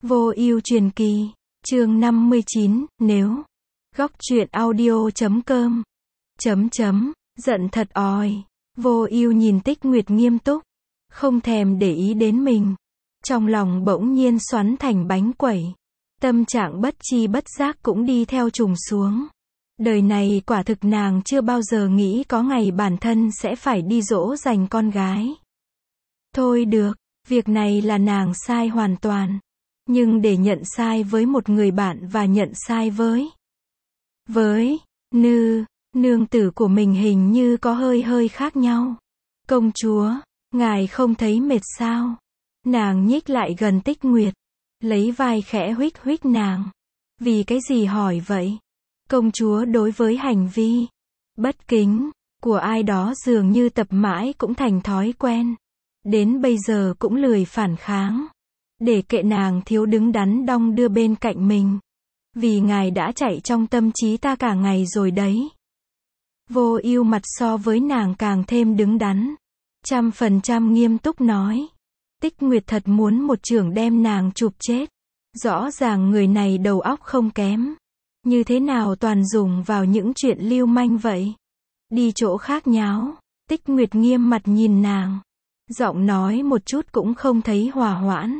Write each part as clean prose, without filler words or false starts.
Vô ưu truyền kỳ, chương 59, nếu. Góc truyện audio.com. Giận thật oi. Vô ưu nhìn Tích Nguyệt nghiêm túc, không thèm để ý đến mình. Trong lòng bỗng nhiên xoắn thành bánh quẩy. Tâm trạng bất chi bất giác cũng đi theo trùng xuống. Đời này quả thực nàng chưa bao giờ nghĩ có ngày bản thân sẽ phải đi dỗ dành con gái. Thôi được, việc này là nàng sai hoàn toàn. Nhưng để nhận sai với một người bạn và nhận sai với nương tử của mình hình như có hơi khác nhau. Công chúa, ngài không thấy mệt sao? Nàng nhích lại gần Tích Nguyệt, lấy vai khẽ huých nàng. Vì cái gì hỏi vậy? Công chúa đối với hành vi bất kính của ai đó dường như tập mãi cũng thành thói quen. Đến bây giờ cũng lười phản kháng. Để kệ nàng thiếu đứng đắn đong đưa bên cạnh mình. Vì ngài đã chạy trong tâm trí ta cả ngày rồi đấy. Vô ưu mặt so với nàng càng thêm đứng đắn. 100% nghiêm túc nói. Tích Nguyệt thật muốn một chưởng đem nàng chụp chết. Rõ ràng người này đầu óc không kém. Như thế nào toàn dùng vào những chuyện lưu manh vậy? Đi chỗ khác nháo. Tích Nguyệt nghiêm mặt nhìn nàng. Giọng nói một chút cũng không thấy hòa hoãn.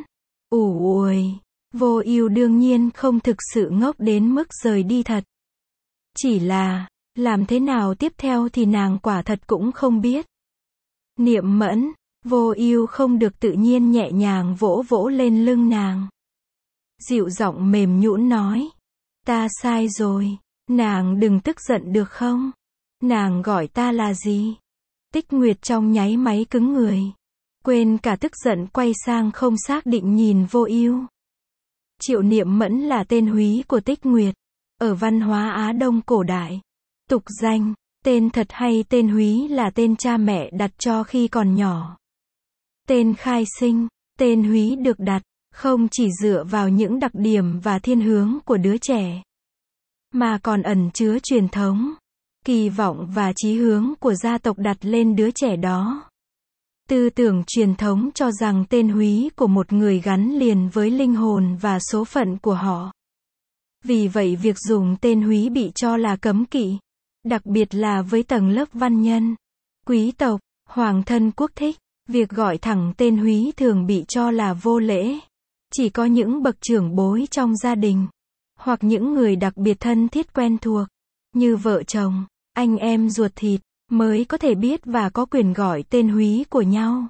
Ủi, Vô ưu đương nhiên không thực sự ngốc đến mức rời đi thật. Chỉ là, làm thế nào tiếp theo thì nàng quả thật cũng không biết. Niệm Mẫn, Vô ưu không được tự nhiên nhẹ nhàng vỗ vỗ lên lưng nàng. Dịu giọng mềm nhũn nói. Ta sai rồi, nàng đừng tức giận được không? Nàng gọi ta là gì? Tích Nguyệt trong nháy máy cứng người. Quên cả tức giận quay sang không xác định nhìn Vô ưu. Triệu Niệm Mẫn là tên húy của Tích Nguyệt. Ở văn hóa Á Đông cổ đại. Tục danh, tên thật hay tên húy là tên cha mẹ đặt cho khi còn nhỏ. Tên khai sinh, tên húy được đặt, không chỉ dựa vào những đặc điểm và thiên hướng của đứa trẻ. Mà còn ẩn chứa truyền thống, kỳ vọng và chí hướng của gia tộc đặt lên đứa trẻ đó. Tư tưởng truyền thống cho rằng tên húy của một người gắn liền với linh hồn và số phận của họ. Vì vậy việc dùng tên húy bị cho là cấm kỵ. Đặc biệt là với tầng lớp văn nhân, quý tộc, hoàng thân quốc thích. Việc gọi thẳng tên húy thường bị cho là vô lễ. Chỉ có những bậc trưởng bối trong gia đình, hoặc những người đặc biệt thân thiết quen thuộc, như vợ chồng, anh em ruột thịt, mới có thể biết và có quyền gọi tên húy của nhau.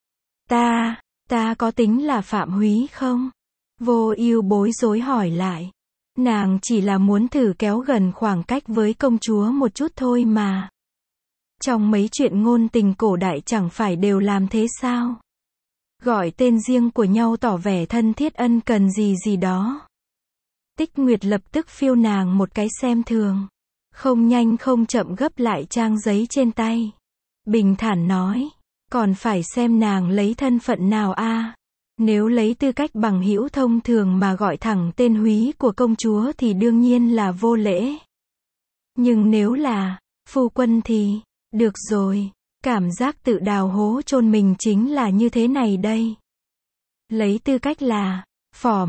Ta có tính là phạm húy không? Vô ưu bối rối hỏi lại. Nàng chỉ là muốn thử kéo gần khoảng cách với công chúa một chút thôi mà. Trong mấy chuyện ngôn tình cổ đại chẳng phải đều làm thế sao? Gọi tên riêng của nhau tỏ vẻ thân thiết ân cần gì đó. Tích Nguyệt lập tức phiêu nàng một cái xem thường. Không nhanh không chậm gấp lại trang giấy trên tay. Bình thản nói. Còn phải xem nàng lấy thân phận nào a. Nếu lấy tư cách bằng hữu thông thường mà gọi thẳng tên húy của công chúa thì đương nhiên là vô lễ. Nhưng nếu là phu quân thì, được rồi. Cảm giác tự đào hố chôn mình chính là như thế này đây. Lấy tư cách là phò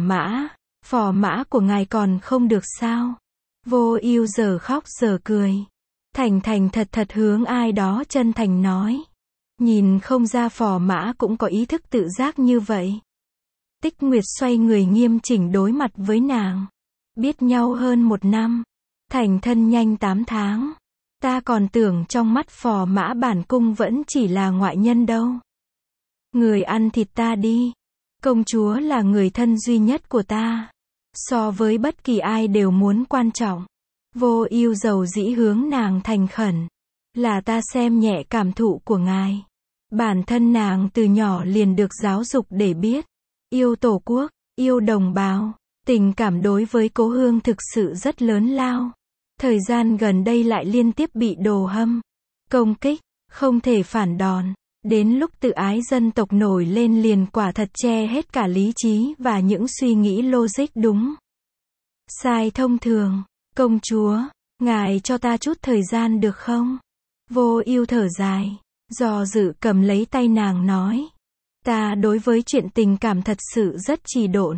mã của ngài còn không được sao? Vô ưu giờ khóc giờ cười. Thành thật hướng ai đó chân thành nói. Nhìn không ra phò mã cũng có ý thức tự giác như vậy. Tích Nguyệt xoay người nghiêm chỉnh đối mặt với nàng. Biết nhau hơn 1 năm. Thành thân nhanh 8 tháng. Ta còn tưởng trong mắt phò mã bản cung vẫn chỉ là ngoại nhân đâu. Người ăn thịt ta đi. Công chúa là người thân duy nhất của ta. So với bất kỳ ai đều muốn quan trọng. Vô ưu dầu dĩ hướng nàng thành khẩn. Là ta xem nhẹ cảm thụ của ngài. Bản thân nàng từ nhỏ liền được giáo dục để biết. Yêu tổ quốc, yêu đồng bào. Tình cảm đối với cố hương thực sự rất lớn lao. Thời gian gần đây lại liên tiếp bị đồ hâm, công kích, không thể phản đòn. Đến lúc tự ái dân tộc nổi lên liền quả thật che hết cả lý trí và những suy nghĩ logic đúng sai thông thường. Công chúa, ngài cho ta chút thời gian được không? Vô ưu thở dài, do dự cầm lấy tay nàng nói. Ta đối với chuyện tình cảm thật sự rất trì độn.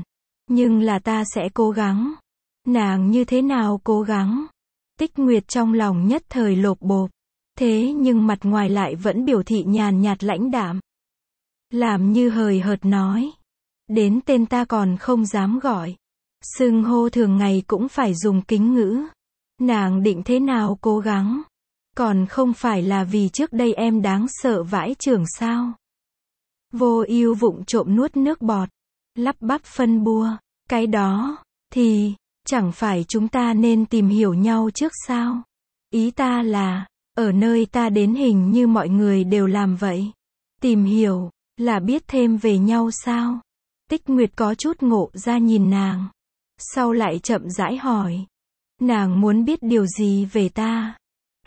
Nhưng là ta sẽ cố gắng. Nàng như thế nào cố gắng? Tích Nguyệt trong lòng nhất thời lột bột. Thế nhưng mặt ngoài lại vẫn biểu thị nhàn nhạt lãnh đạm. Làm như hời hợt nói. Đến tên ta còn không dám gọi. Xưng hô thường ngày cũng phải dùng kính ngữ. Nàng định thế nào cố gắng? Còn không phải là vì trước đây em đáng sợ vãi chưởng sao? Vô Ưu vụng trộm nuốt nước bọt, lắp bắp phân bua, cái đó, thì, chẳng phải chúng ta nên tìm hiểu nhau trước sao? Ý ta là, ở nơi ta đến hình như mọi người đều làm vậy. Tìm hiểu, là biết thêm về nhau sao? Tích Nguyệt có chút ngộ ra nhìn nàng. Sau lại chậm rãi hỏi. Nàng muốn biết điều gì về ta?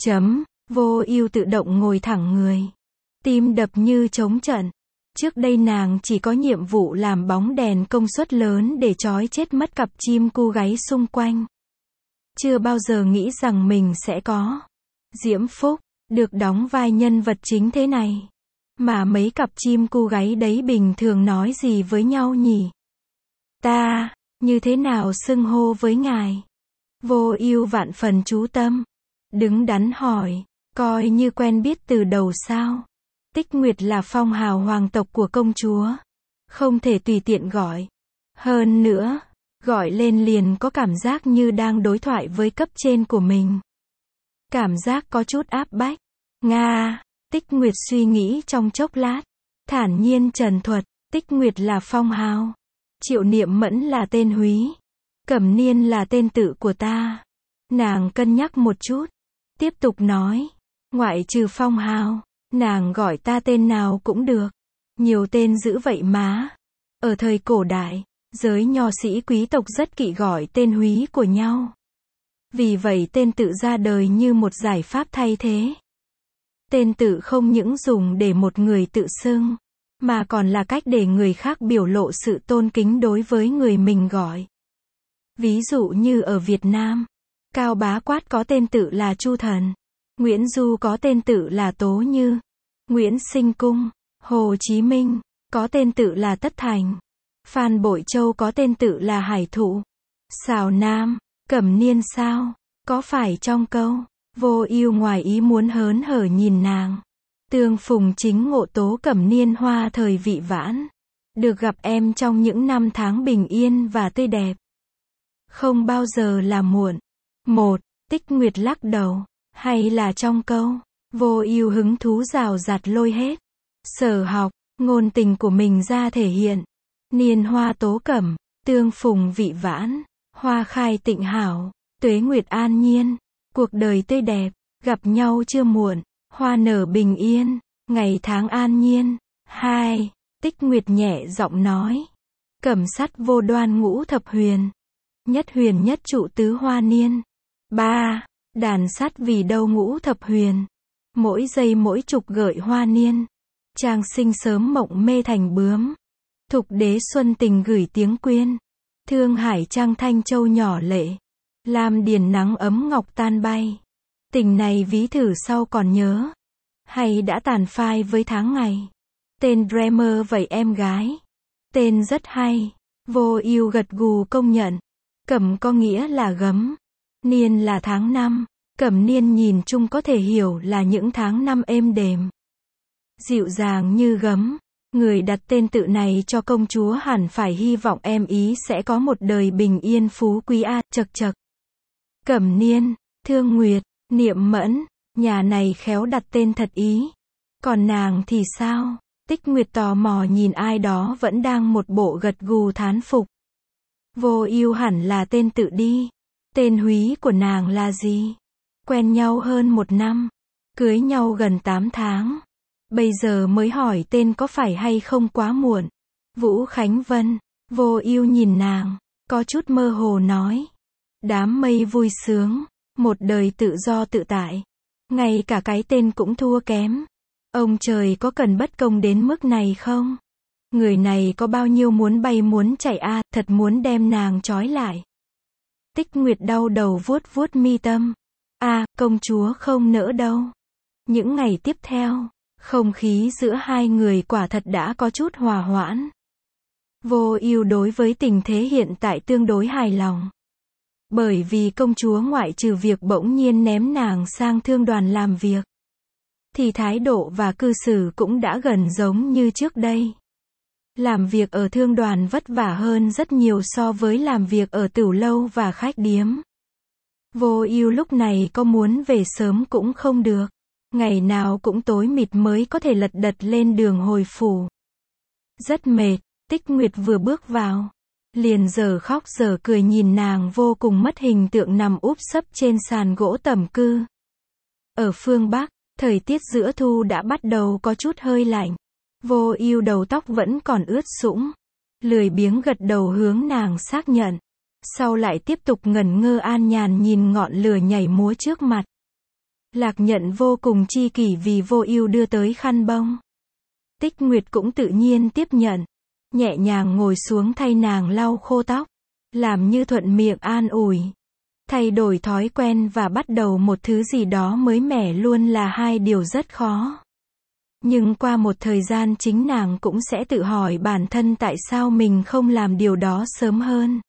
Vô Ưu tự động ngồi thẳng người. Tim đập như trống trận. Trước đây nàng chỉ có nhiệm vụ làm bóng đèn công suất lớn để trói chết mất cặp chim cu gáy xung quanh. Chưa bao giờ nghĩ rằng mình sẽ có diễm phúc, được đóng vai nhân vật chính thế này. Mà mấy cặp chim cu gáy đấy bình thường nói gì với nhau nhỉ? Ta, như thế nào xưng hô với ngài? Vô Ưu vạn phần chú tâm. Đứng đắn hỏi, coi như quen biết từ đầu sao? Tích Nguyệt là phong hào hoàng tộc của công chúa. Không thể tùy tiện gọi. Hơn nữa, gọi lên liền có cảm giác như đang đối thoại với cấp trên của mình. Cảm giác có chút áp bách. Nga, Tích Nguyệt suy nghĩ trong chốc lát. Thản nhiên trần thuật, Tích Nguyệt là phong hào. Triệu Niệm Mẫn là tên húy. Cẩm Niên là tên tự của ta. Nàng cân nhắc một chút. Tiếp tục nói. Ngoại trừ phong hào, nàng gọi ta tên nào cũng được. Nhiều tên dữ vậy má. Ở thời cổ đại, giới nho sĩ quý tộc rất kỵ gọi tên húy của nhau. Vì vậy tên tự ra đời như một giải pháp thay thế. Tên tự không những dùng để một người tự xưng, mà còn là cách để người khác biểu lộ sự tôn kính đối với người mình gọi. Ví dụ như ở Việt Nam, Cao Bá Quát có tên tự là Chu Thần, Nguyễn Du có tên tự là Tố Như, Nguyễn Sinh Cung, Hồ Chí Minh có tên tự là Tất Thành, Phan Bội Châu có tên tự là Hải Thụ, Sào Nam, Cẩm Niên sao? Có phải trong câu? Vô Ưu ngoài ý muốn hớn hở nhìn nàng. Tương phùng chính ngộ tố Cẩm Niên hoa thời vị vãn. Được gặp em trong những năm tháng bình yên và tươi đẹp. Không bao giờ là muộn. Tích Nguyệt lắc đầu. Hay là trong câu? Vô Ưu hứng thú rào rạt lôi hết sở học, ngôn tình của mình ra thể hiện. Niên hoa tố cẩm, tương phùng vị vãn, hoa khai tịnh hảo, tuế nguyệt an nhiên, cuộc đời tươi đẹp, gặp nhau chưa muộn, hoa nở bình yên, ngày tháng an nhiên. 2. Tích Nguyệt nhẹ giọng nói. Cẩm sắt vô đoan ngũ thập huyền. Nhất huyền nhất trụ tứ hoa niên. 3. Đàn sắt vì đâu ngũ thập huyền. Mỗi giây mỗi chục gợi hoa niên. Trang sinh sớm mộng mê thành bướm. Thục đế xuân tình gửi tiếng quyên. Thương hải trang thanh châu nhỏ lệ. Lam điền nắng ấm ngọc tan bay. Tình này ví thử sau còn nhớ. Hay đã tàn phai với tháng ngày. Tên Dreamer vậy em gái. Tên rất hay. Vô Ưu gật gù công nhận. Cẩm có nghĩa là gấm. Niên là tháng năm. Cẩm niên nhìn chung có thể hiểu là những tháng năm êm đềm. Dịu dàng như gấm. Người đặt tên tự này cho công chúa hẳn phải hy vọng em ý sẽ có một đời bình yên phú quý a. Chậc chậc. Cẩm Niên, Thương Nguyệt, Niệm Mẫn, nhà này khéo đặt tên thật ý. Còn nàng thì sao? Tích Nguyệt tò mò nhìn ai đó vẫn đang một bộ gật gù thán phục. Vô Ưu hẳn là tên tự đi. Tên húy của nàng là gì? Quen nhau hơn 1 năm. Cưới nhau gần 8 tháng. Bây giờ mới hỏi tên có phải hay không quá muộn. Vũ Khánh Vân. Vô Ưu nhìn nàng, có chút mơ hồ nói. Đám mây vui sướng, một đời tự do tự tại. Ngay cả cái tên cũng thua kém. Ông trời có cần bất công đến mức này không? Người này có bao nhiêu muốn bay muốn chạy a, thật muốn đem nàng trói lại. Tích Nguyệt đau đầu vuốt vuốt mi tâm. Công chúa không nỡ đâu. Những ngày tiếp theo, không khí giữa hai người quả thật đã có chút hòa hoãn. Vô Ưu đối với tình thế hiện tại tương đối hài lòng. Bởi vì công chúa ngoại trừ việc bỗng nhiên ném nàng sang thương đoàn làm việc, thì thái độ và cư xử cũng đã gần giống như trước đây. Làm việc ở thương đoàn vất vả hơn rất nhiều so với làm việc ở tửu lâu và khách điếm. Vô Ưu lúc này có muốn về sớm cũng không được. Ngày nào cũng tối mịt mới có thể lật đật lên đường hồi phủ. Rất mệt, Tích Nguyệt vừa bước vào, liền giờ khóc giờ cười nhìn nàng vô cùng mất hình tượng nằm úp sấp trên sàn gỗ tẩm cư. Ở phương Bắc, thời tiết giữa thu đã bắt đầu có chút hơi lạnh. Vô Ưu đầu tóc vẫn còn ướt sũng, lười biếng gật đầu hướng nàng xác nhận. Sau lại tiếp tục ngẩn ngơ an nhàn nhìn ngọn lửa nhảy múa trước mặt. Lạc Nhận vô cùng chi kỷ vì Vô Ưu đưa tới khăn bông. Tích Nguyệt cũng tự nhiên tiếp nhận, nhẹ nhàng ngồi xuống thay nàng lau khô tóc, làm như thuận miệng an ủi. Thay đổi thói quen và bắt đầu một thứ gì đó mới mẻ luôn là hai điều rất khó. Nhưng qua một thời gian chính nàng cũng sẽ tự hỏi bản thân tại sao mình không làm điều đó sớm hơn.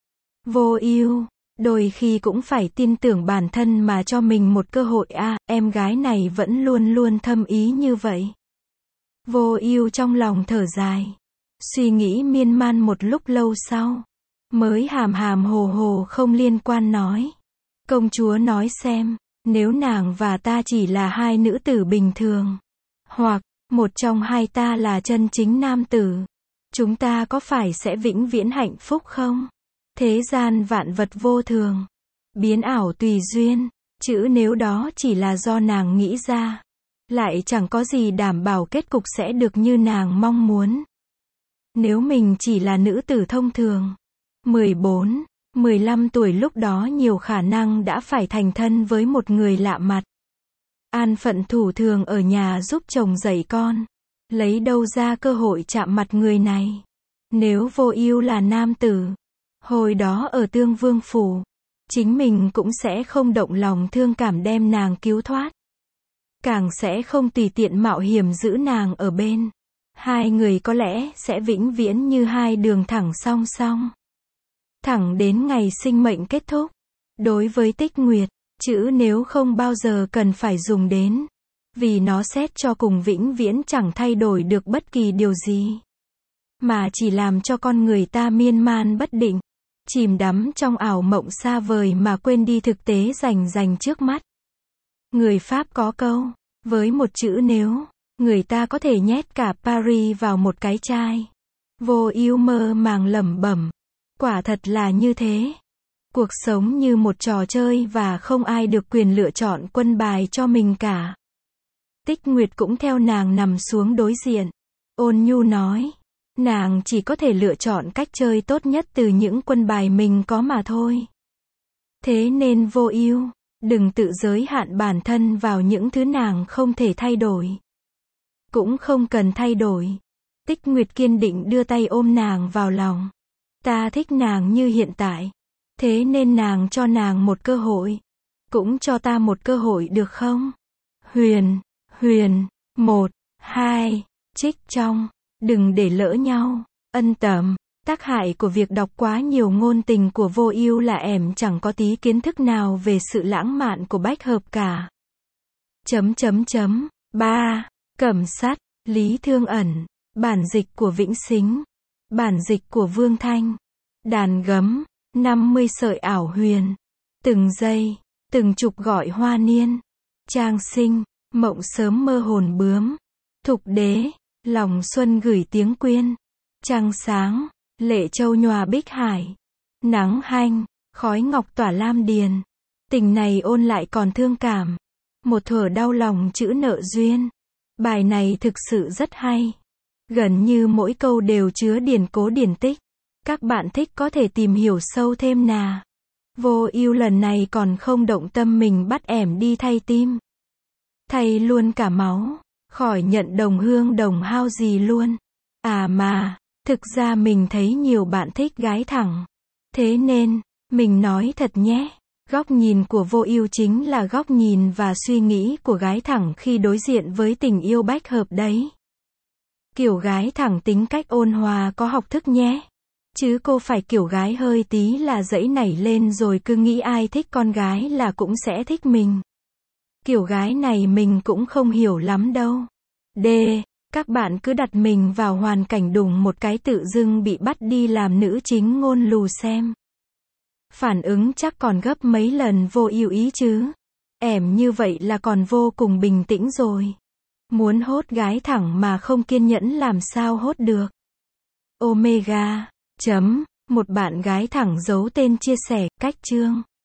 Vô Ưu, đôi khi cũng phải tin tưởng bản thân mà cho mình một cơ hội a, em gái này vẫn luôn luôn thâm ý như vậy. Vô Ưu trong lòng thở dài, suy nghĩ miên man một lúc lâu sau, mới hàm hàm hồ hồ không liên quan nói. Công chúa nói xem, nếu nàng và ta chỉ là hai nữ tử bình thường, hoặc một trong hai ta là chân chính nam tử, chúng ta có phải sẽ vĩnh viễn hạnh phúc không? Thế gian vạn vật vô thường, biến ảo tùy duyên, chữ nếu đó chỉ là do nàng nghĩ ra, lại chẳng có gì đảm bảo kết cục sẽ được như nàng mong muốn. Nếu mình chỉ là nữ tử thông thường, 14, 15 tuổi lúc đó nhiều khả năng đã phải thành thân với một người lạ mặt. An phận thủ thường ở nhà giúp chồng dạy con, lấy đâu ra cơ hội chạm mặt người này. Nếu Vô Ưu là nam tử, hồi đó ở Tương Vương phủ, chính mình cũng sẽ không động lòng thương cảm đem nàng cứu thoát. Càng sẽ không tùy tiện mạo hiểm giữ nàng ở bên. Hai người có lẽ sẽ vĩnh viễn như hai đường thẳng song song. Thẳng đến ngày sinh mệnh kết thúc. Đối với Tích Nguyệt, chữ nếu không bao giờ cần phải dùng đến. Vì nó xét cho cùng vĩnh viễn chẳng thay đổi được bất kỳ điều gì. Mà chỉ làm cho con người ta miên man bất định. Chìm đắm trong ảo mộng xa vời mà quên đi thực tế rành trước mắt. Người Pháp có câu, với một chữ nếu, người ta có thể nhét cả Paris vào một cái chai. Vô Ưu mơ màng lẩm bẩm, quả thật là như thế. Cuộc sống như một trò chơi và không ai được quyền lựa chọn quân bài cho mình cả. Tích Nguyệt cũng theo nàng nằm xuống đối diện. Ôn nhu nói, nàng chỉ có thể lựa chọn cách chơi tốt nhất từ những quân bài mình có mà thôi. Thế nên Vô Ưu, đừng tự giới hạn bản thân vào những thứ nàng không thể thay đổi. Cũng không cần thay đổi. Tích Nguyệt kiên định đưa tay ôm nàng vào lòng. Ta thích nàng như hiện tại. Thế nên nàng cho nàng một cơ hội. Cũng cho ta một cơ hội được không? Huyền, 1, 2, trích trong. Đừng để lỡ nhau. Ân Tầm. Tác hại của việc đọc quá nhiều ngôn tình của Vô Ưu là em chẳng có tí kiến thức nào về sự lãng mạn của bách hợp cả. 3. Cẩm Sắt, Lý Thương Ẩn. Bản dịch của Vĩnh Sính. Bản dịch của Vương Thanh. Đàn gấm, 50 sợi ảo huyền. Từng giây, từng chục gọi hoa niên. Trang sinh, mộng sớm mơ hồn bướm. Thục đế, lòng xuân gửi tiếng quyên. Trăng sáng, lệ châu nhòa bích hải. Nắng hanh, khói ngọc tỏa lam điền. Tình này ôn lại còn thương cảm. Một thuở đau lòng chữ nợ duyên. Bài này thực sự rất hay. Gần như mỗi câu đều chứa điển cố điển tích. Các bạn thích có thể tìm hiểu sâu thêm nà. Vô Ưu lần này còn không động tâm mình bắt ẻm đi thay tim. Thay luôn cả máu. Khỏi nhận đồng hương đồng hao gì luôn. À mà, thực ra mình thấy nhiều bạn thích gái thẳng. Thế nên, mình nói thật nhé. Góc nhìn của Vô Ưu chính là góc nhìn và suy nghĩ của gái thẳng khi đối diện với tình yêu bách hợp đấy. Kiểu gái thẳng tính cách ôn hòa có học thức nhé. Chứ cô phải kiểu gái hơi tí là dẫy nảy lên rồi cứ nghĩ ai thích con gái là cũng sẽ thích mình. Kiểu gái này mình cũng không hiểu lắm đâu. D. Các bạn cứ đặt mình vào hoàn cảnh đùng một cái tự dưng bị bắt đi làm nữ chính ngôn lù xem. Phản ứng chắc còn gấp mấy lần vô ưu ý chứ. Ẻm như vậy là còn vô cùng bình tĩnh rồi. Muốn hốt gái thẳng mà không kiên nhẫn làm sao hốt được. Omega. Một bạn gái thẳng giấu tên chia sẻ, cách chương.